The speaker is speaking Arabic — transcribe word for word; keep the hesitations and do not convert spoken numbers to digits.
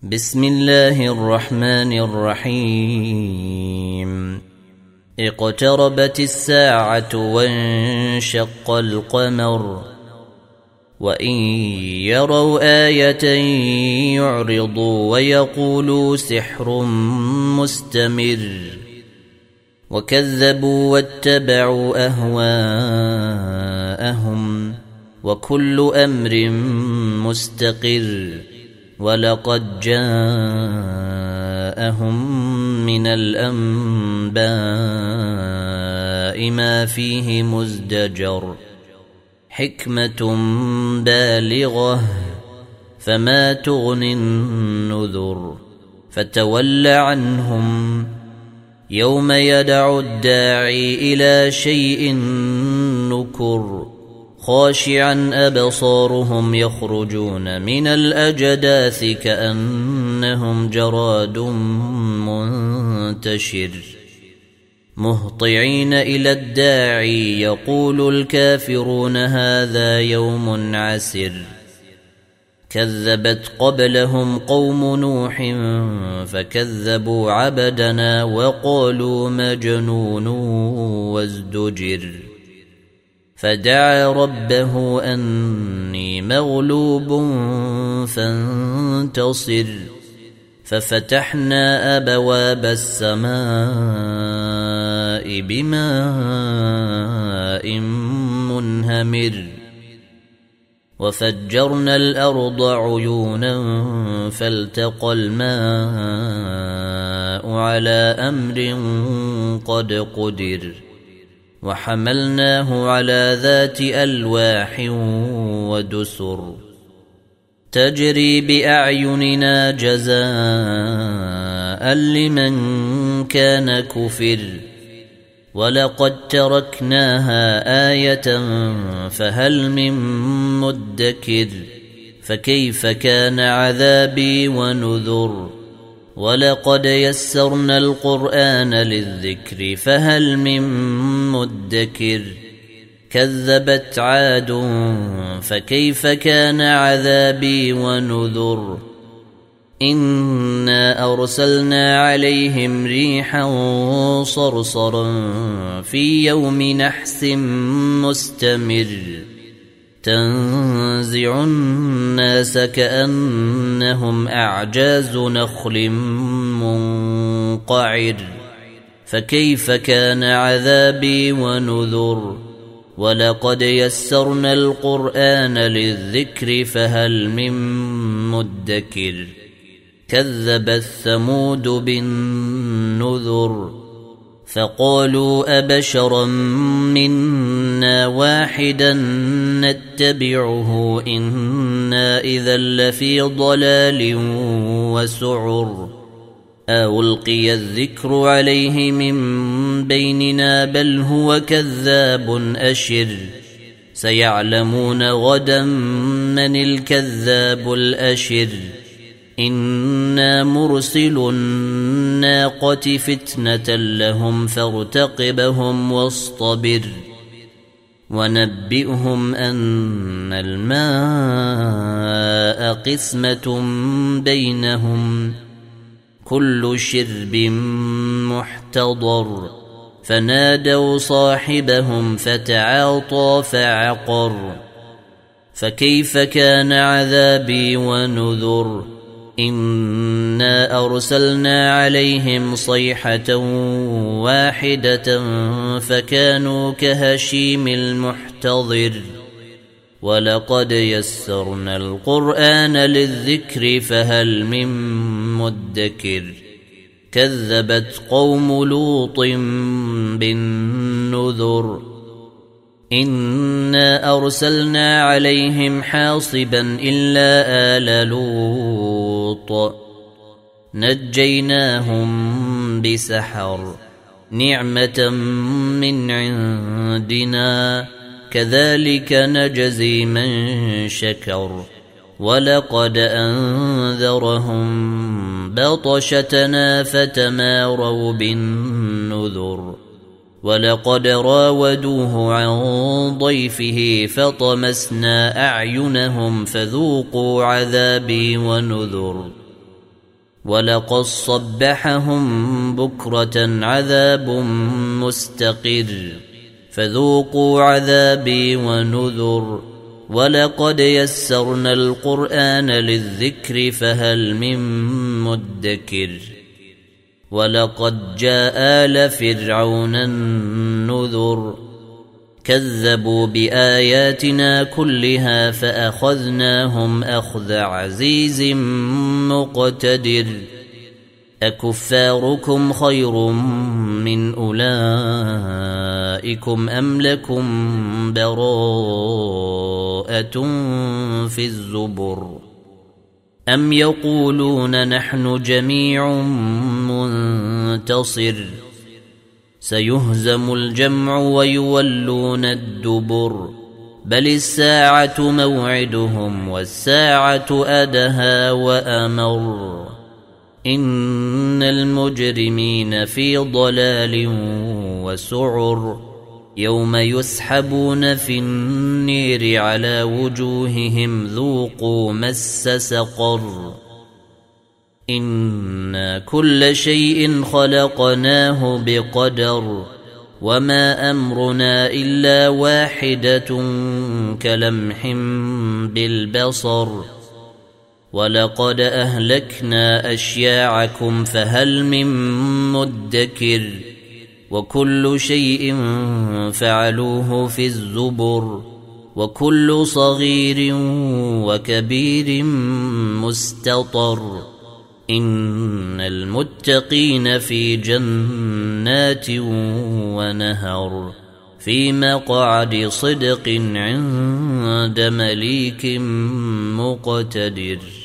بسم الله الرحمن الرحيم. اقتربت الساعة وانشق القمر وإن يروا آية يعرضوا ويقولوا سحر مستمر وكذبوا واتبعوا أهواءهم وكل أمر مستقر ولقد جاءهم من الأنباء ما فيه مزدجر حكمة بالغة فما تغني النذر فتول عنهم يوم يدعو الداعي إلى شيء نكر خاشعا أبصارهم يخرجون من الأجداث كأنهم جراد منتشر مهطعين إلى الداعي يقول الكافرون هذا يوم عسر كذبت قبلهم قوم نوح فكذبوا عبدنا وقالوا مجنون وازدجر فدعا ربه أني مغلوب فانتصر ففتحنا أبواب السماء بماء منهمر وفجرنا الأرض عيونا فالتقى الماء على أمر قد قدر وحملناه على ذات ألواح ودسر تجري بأعيننا جزاء لمن كان كفر ولقد تركناها آية فهل من مدكر فكيف كان عذابي ونذر ولقد يسرنا القرآن للذكر فهل من مدكر كذبت عاد فكيف كان عذابي ونذر إنا أرسلنا عليهم ريحا صرصرا في يوم نحس مستمر تنزع الناس كأنهم أعجاز نخل منقعر فكيف كان عذابي ونذر ولقد يسرنا القرآن للذكر فهل من مدكر كذبت ثمود بالنذر فقالوا أبشرا منا واحدا نتبعه إنا إذا لفي ضلال وسعر ألقي الذكر عليه من بيننا بل هو كذاب أشر سيعلمون غدا من الكذاب الأشر إنا مرسل الناقة فتنة لهم فارتقبهم واصطبر ونبئهم أن الماء قسمة بينهم كل شرب محتضر فنادوا صاحبهم فتعاطى فعقر فكيف كان عذابي ونذر إنا أرسلنا عليهم صيحة واحدة فكانوا كهشيم المحتضر ولقد يسرنا القرآن للذكر فهل من مدكر كذبت قوم لوط بالنذر إنا أرسلنا عليهم حاصبا إلا آل لوط نجيناهم بسحر نعمة من عندنا كذلك نجزي من شكر ولقد أنذرهم بطشتنا فتماروا بالنذر ولقد راودوه عن ضيفه فطمسنا أعينهم فذوقوا عذابي ونذر ولقد صبحهم بكرة عذاب مستقر فذوقوا عذابي ونذر ولقد يسرنا القرآن للذكر فهل من مدكر ولقد جاء آل فرعون النذر كذبوا بآياتنا كلها فأخذناهم أخذ عزيز مقتدر أكفاركم خير من أولئكم أم لكم براءة في الزبر أم يقولون نحن جميع منتصر سيهزم الجمع ويولون الدبر بل الساعة موعدهم والساعة أدهى وأمر إن المجرمين في ضلال وسعر يوم يسحبون في النير على وجوههم ذوقوا مس سقر إنا كل شيء خلقناه بقدر وما أمرنا إلا واحدة كلمح بالبصر ولقد أهلكنا أشياعكم فهل من مدكر وكل شيء فعلوه في الزبر وكل صغير وكبير مستطر إن المتقين في جنات ونهر في مقعد صدق عند مليك مقتدر.